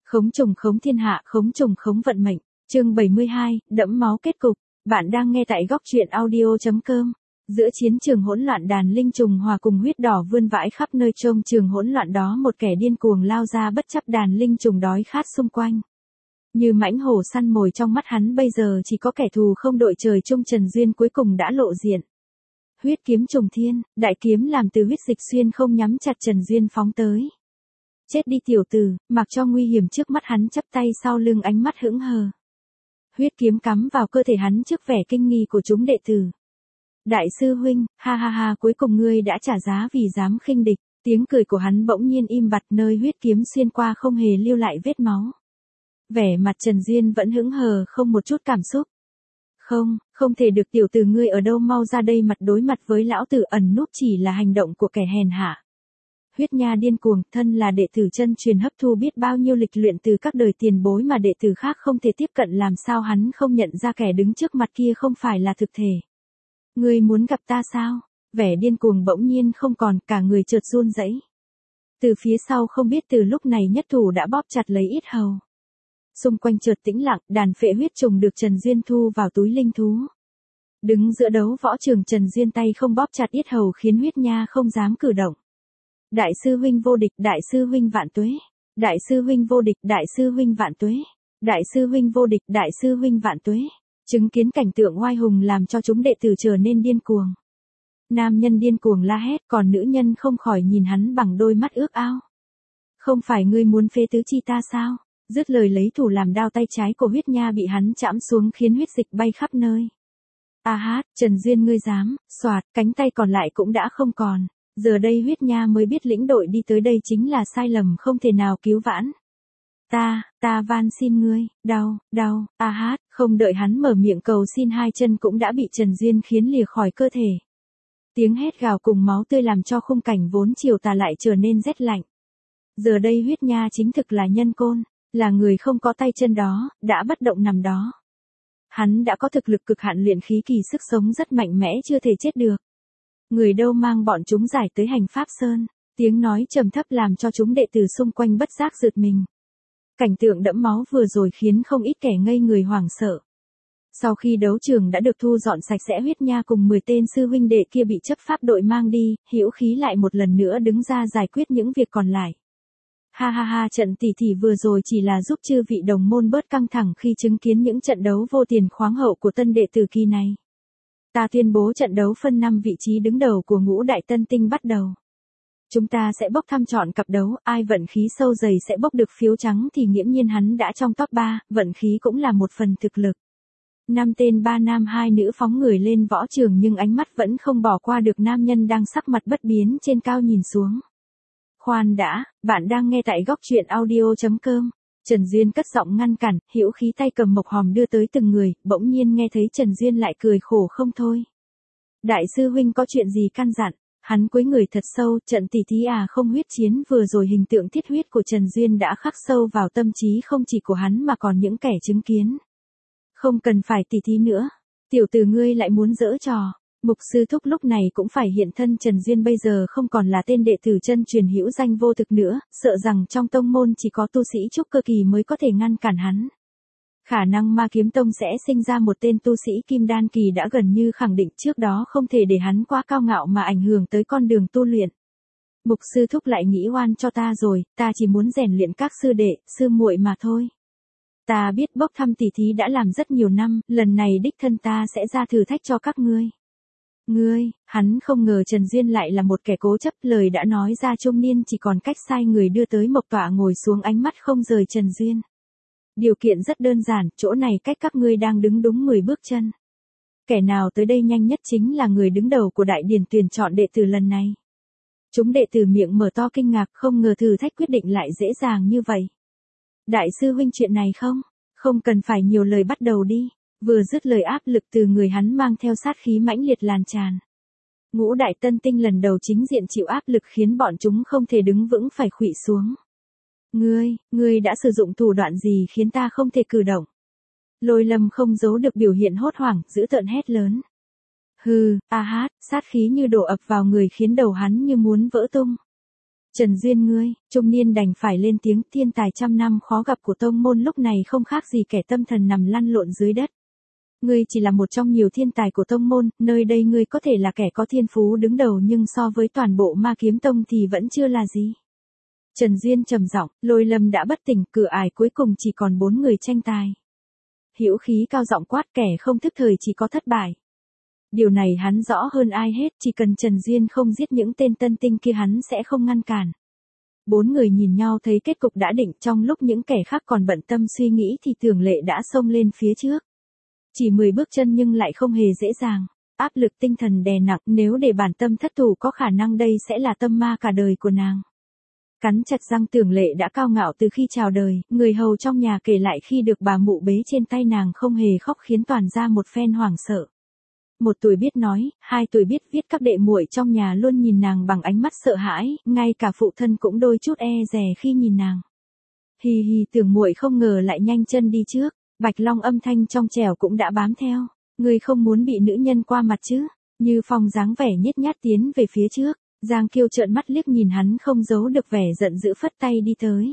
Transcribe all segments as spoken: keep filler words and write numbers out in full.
Khống trùng khống thiên hạ, khống trùng khống vận mệnh. Chương bảy mươi hai, đẫm máu kết cục. Bạn đang nghe tại góc truyện audio chấm com. Giữa chiến trường hỗn loạn, đàn linh trùng hòa cùng huyết đỏ vươn vãi khắp nơi. Trong trường hỗn loạn đó, một kẻ điên cuồng lao ra bất chấp đàn linh trùng đói khát xung quanh. Như mãnh hổ săn mồi, trong mắt hắn bây giờ chỉ có kẻ thù không đội trời chung. Trần Duyên cuối cùng đã lộ diện. Huyết kiếm trùng thiên, đại kiếm làm từ huyết dịch xuyên không nhắm chặt. Trần Duyên phóng tới. Chết đi tiểu tử, mặc cho nguy hiểm trước mắt, hắn chắp tay sau lưng, ánh mắt hững hờ. Huyết kiếm cắm vào cơ thể hắn trước vẻ kinh nghi của chúng đệ tử. Đại sư huynh, ha ha ha, cuối cùng ngươi đã trả giá vì dám khinh địch. Tiếng cười của hắn bỗng nhiên im bặt, nơi huyết kiếm xuyên qua không hề lưu lại vết máu. Vẻ mặt Trần Duyên vẫn hững hờ, không một chút cảm xúc. Không, không thể được, tiểu tử ngươi ở đâu, mau ra đây, mặt đối mặt với lão tử ẩn núp chỉ là hành động của kẻ hèn hạ. Huyết nha điên cuồng, thân là đệ tử chân truyền hấp thu biết bao nhiêu lịch luyện từ các đời tiền bối mà đệ tử khác không thể tiếp cận, làm sao hắn không nhận ra kẻ đứng trước mặt kia không phải là thực thể. Ngươi muốn gặp ta sao? Vẻ điên cuồng bỗng nhiên không còn, cả người chợt run rẩy. Từ phía sau không biết từ lúc này nhất thủ đã bóp chặt lấy yết hầu. Xung quanh chợt tĩnh lặng, đàn phệ huyết trùng được Trần Duyên thu vào túi linh thú. Đứng giữa đấu võ trường, Trần Duyên tay không bóp chặt yết hầu khiến huyết nha không dám cử động. Đại sư huynh vô địch, đại sư huynh vạn tuế. Đại sư huynh vô địch, đại sư huynh vạn tuế. Đại sư huynh vô địch, đại sư huynh vạn tuế. Chứng kiến cảnh tượng oai hùng làm cho chúng đệ tử trở nên điên cuồng. Nam nhân điên cuồng la hét, còn nữ nhân không khỏi nhìn hắn bằng đôi mắt ước ao. Không phải ngươi muốn phế tứ chi ta sao? Dứt lời lấy thủ làm đao, tay trái của huyết nha bị hắn chạm xuống khiến huyết dịch bay khắp nơi. A hát, Trần Duyên ngươi dám, xoạt, cánh tay còn lại cũng đã không còn. Giờ đây huyết nha mới biết lĩnh đội đi tới đây chính là sai lầm không thể nào cứu vãn. Ta, ta van xin ngươi, đau, đau, a hát, không đợi hắn mở miệng cầu xin, hai chân cũng đã bị Trần Duyên khiến lìa khỏi cơ thể. Tiếng hét gào cùng máu tươi làm cho khung cảnh vốn chiều tà lại trở nên rét lạnh. Giờ đây huyết nha chính thực là nhân côn, là người không có tay chân đó, đã bất động nằm đó. Hắn đã có thực lực cực hạn, luyện khí kỳ, sức sống rất mạnh mẽ, chưa thể chết được. Người đâu mang bọn chúng giải tới hành pháp sơn. Tiếng nói trầm thấp làm cho chúng đệ tử xung quanh bất giác giật mình. Cảnh tượng đẫm máu vừa rồi khiến không ít kẻ ngây người hoảng sợ. Sau khi đấu trường đã được thu dọn sạch sẽ, huyết nha cùng mười tên sư huynh đệ kia bị chấp pháp đội mang đi, hữu khí lại một lần nữa đứng ra giải quyết những việc còn lại. Ha ha ha, trận tỉ thỉ vừa rồi chỉ là giúp chư vị đồng môn bớt căng thẳng khi chứng kiến những trận đấu vô tiền khoáng hậu của tân đệ tử kỳ này. Ta tuyên bố trận đấu phân năm vị trí đứng đầu của ngũ đại tân tinh bắt đầu. Chúng ta sẽ bốc thăm chọn cặp đấu, ai vận khí sâu dày sẽ bốc được phiếu trắng thì nghiễm nhiên hắn đã trong top ba, vận khí cũng là một phần thực lực. Năm tên ba nam hai nữ phóng người lên võ trường, nhưng ánh mắt vẫn không bỏ qua được nam nhân đang sắc mặt bất biến trên cao nhìn xuống. Khoan đã, bạn đang nghe tại góc truyện audio chấm com. Trần Duyên cất giọng ngăn cản, hữu khí tay cầm mộc hòm đưa tới từng người, bỗng nhiên nghe thấy Trần Duyên lại cười khổ không thôi. Đại sư huynh có chuyện gì căn dặn? Hắn cúi người thật sâu, trận tỷ thí à không huyết chiến vừa rồi, hình tượng thiết huyết của Trần Duyên đã khắc sâu vào tâm trí không chỉ của hắn mà còn những kẻ chứng kiến. Không cần phải tỷ thí nữa, tiểu tử ngươi lại muốn giở trò. Mục sư thúc lúc này cũng phải hiện thân. Trần Duyên bây giờ không còn là tên đệ tử chân truyền hữu danh vô thực nữa, sợ rằng trong tông môn chỉ có tu sĩ trúc cơ kỳ mới có thể ngăn cản hắn. Khả năng Ma Kiếm Tông sẽ sinh ra một tên tu sĩ kim đan kỳ đã gần như khẳng định, trước đó không thể để hắn quá cao ngạo mà ảnh hưởng tới con đường tu luyện. Mục sư thúc lại nghĩ oan cho ta rồi, ta chỉ muốn rèn luyện các sư đệ, sư muội mà thôi. Ta biết bốc thăm tỉ thí đã làm rất nhiều năm, lần này đích thân ta sẽ ra thử thách cho các ngươi. Ngươi, hắn không ngờ Trần Duyên lại là một kẻ cố chấp, lời đã nói ra trung niên chỉ còn cách sai người đưa tới mộc tọa ngồi xuống, ánh mắt không rời Trần Duyên. Điều kiện rất đơn giản, chỗ này cách các ngươi đang đứng đúng mười bước chân. Kẻ nào tới đây nhanh nhất chính là người đứng đầu của đại điển tuyển chọn đệ tử lần này. Chúng đệ tử miệng mở to kinh ngạc, không ngờ thử thách quyết định lại dễ dàng như vậy. Đại sư huynh, chuyện này không? Không cần phải nhiều lời, bắt đầu đi. Vừa dứt lời, áp lực từ người hắn mang theo sát khí mãnh liệt lan tràn. Ngũ đại tân tinh lần đầu chính diện chịu áp lực khiến bọn chúng không thể đứng vững, phải khuỵu xuống. Ngươi, ngươi đã sử dụng thủ đoạn gì khiến ta không thể cử động? Lôi Lâm không giấu được biểu hiện hốt hoảng, dữ tợn hét lớn. Hừ, a hát, sát khí như đổ ập vào người khiến đầu hắn như muốn vỡ tung. Trần Duyên ngươi, trung niên đành phải lên tiếng, thiên tài trăm năm khó gặp của tông môn lúc này không khác gì kẻ tâm thần nằm lăn lộn dưới đất. Ngươi chỉ là một trong nhiều thiên tài của tông môn, nơi đây ngươi có thể là kẻ có thiên phú đứng đầu nhưng so với toàn bộ Ma Kiếm Tông thì vẫn chưa là gì. Trần Duyên trầm giọng, Lôi Lâm đã bất tỉnh, cửa ải cuối cùng chỉ còn bốn người tranh tài. Hữu khí cao giọng quát, kẻ không thức thời chỉ có thất bại. Điều này hắn rõ hơn ai hết, chỉ cần Trần Duyên không giết những tên tân tinh kia hắn sẽ không ngăn cản. Bốn người nhìn nhau thấy kết cục đã định, trong lúc những kẻ khác còn bận tâm suy nghĩ thì Tưởng Lệ đã xông lên phía trước. Chỉ mười bước chân nhưng lại không hề dễ dàng, áp lực tinh thần đè nặng, nếu để bản tâm thất thủ có khả năng đây sẽ là tâm ma cả đời của nàng. Cắn chặt răng, Tưởng Lệ đã cao ngạo từ khi chào đời, người hầu trong nhà kể lại khi được bà mụ bế trên tay nàng không hề khóc khiến toàn ra một phen hoảng sợ. Một tuổi biết nói, hai tuổi biết viết, các đệ muội trong nhà luôn nhìn nàng bằng ánh mắt sợ hãi, ngay cả phụ thân cũng đôi chút e dè khi nhìn nàng. Hì hì, Tưởng muội không ngờ lại nhanh chân đi trước, Bạch Long âm thanh trong trẻo cũng đã bám theo. Ngươi không muốn bị nữ nhân qua mặt chứ? Như Phong dáng vẻ nhếch nhác tiến về phía trước, Giang Kiêu trợn mắt liếc nhìn hắn không giấu được vẻ giận dữ phất tay đi tới.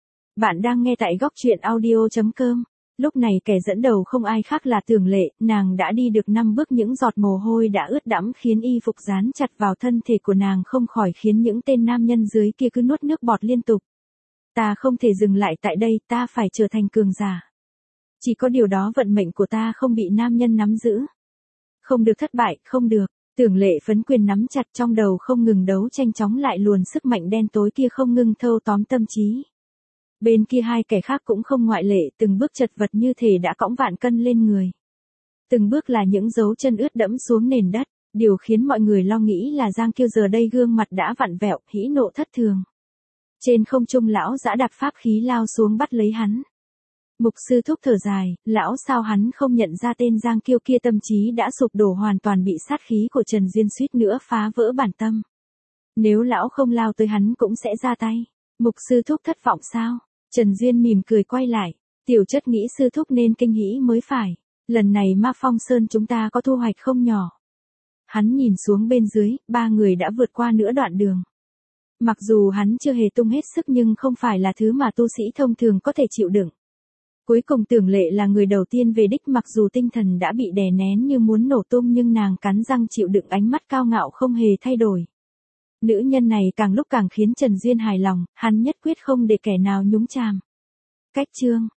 Bạn đang nghe tại góc truyện audio chấm com. Lúc này kẻ dẫn đầu không ai khác là Tưởng Lệ, nàng đã đi được năm bước, những giọt mồ hôi đã ướt đẫm khiến y phục dán chặt vào thân thể của nàng không khỏi khiến những tên nam nhân dưới kia cứ nuốt nước bọt liên tục. Ta không thể dừng lại tại đây, ta phải trở thành cường giả. Chỉ có điều đó vận mệnh của ta không bị nam nhân nắm giữ. Không được thất bại, không được. Tưởng Lệ phấn quyền nắm chặt, trong đầu không ngừng đấu tranh chống lại luồn sức mạnh đen tối kia không ngừng thâu tóm tâm trí. Bên kia hai kẻ khác cũng không ngoại lệ, từng bước chật vật như thể đã cõng vạn cân lên người. Từng bước là những dấu chân ướt đẫm xuống nền đất, điều khiến mọi người lo nghĩ là Giang Kiêu giờ đây gương mặt đã vặn vẹo, hỉ nộ thất thường. Trên không trung lão giã đặt pháp khí lao xuống bắt lấy hắn. Mục sư thúc thở dài, lão sao hắn không nhận ra tên Giang Kiêu kia, tâm trí đã sụp đổ hoàn toàn, bị sát khí của Trần Duyên suýt nữa phá vỡ bản tâm. Nếu lão không lao tới hắn cũng sẽ ra tay. Mục sư thúc thất vọng sao? Trần Duyên mỉm cười quay lại, tiểu chất nghĩ sư thúc nên kinh hỉ mới phải. Lần này Ma Phong Sơn chúng ta có thu hoạch không nhỏ. Hắn nhìn xuống bên dưới, ba người đã vượt qua nửa đoạn đường. Mặc dù hắn chưa hề tung hết sức nhưng không phải là thứ mà tu sĩ thông thường có thể chịu đựng. Cuối cùng Tưởng Lệ là người đầu tiên về đích, mặc dù tinh thần đã bị đè nén như muốn nổ tung nhưng nàng cắn răng chịu đựng, ánh mắt cao ngạo không hề thay đổi. Nữ nhân này càng lúc càng khiến Trần Duyên hài lòng, hắn nhất quyết không để kẻ nào nhúng chàm. Cách chương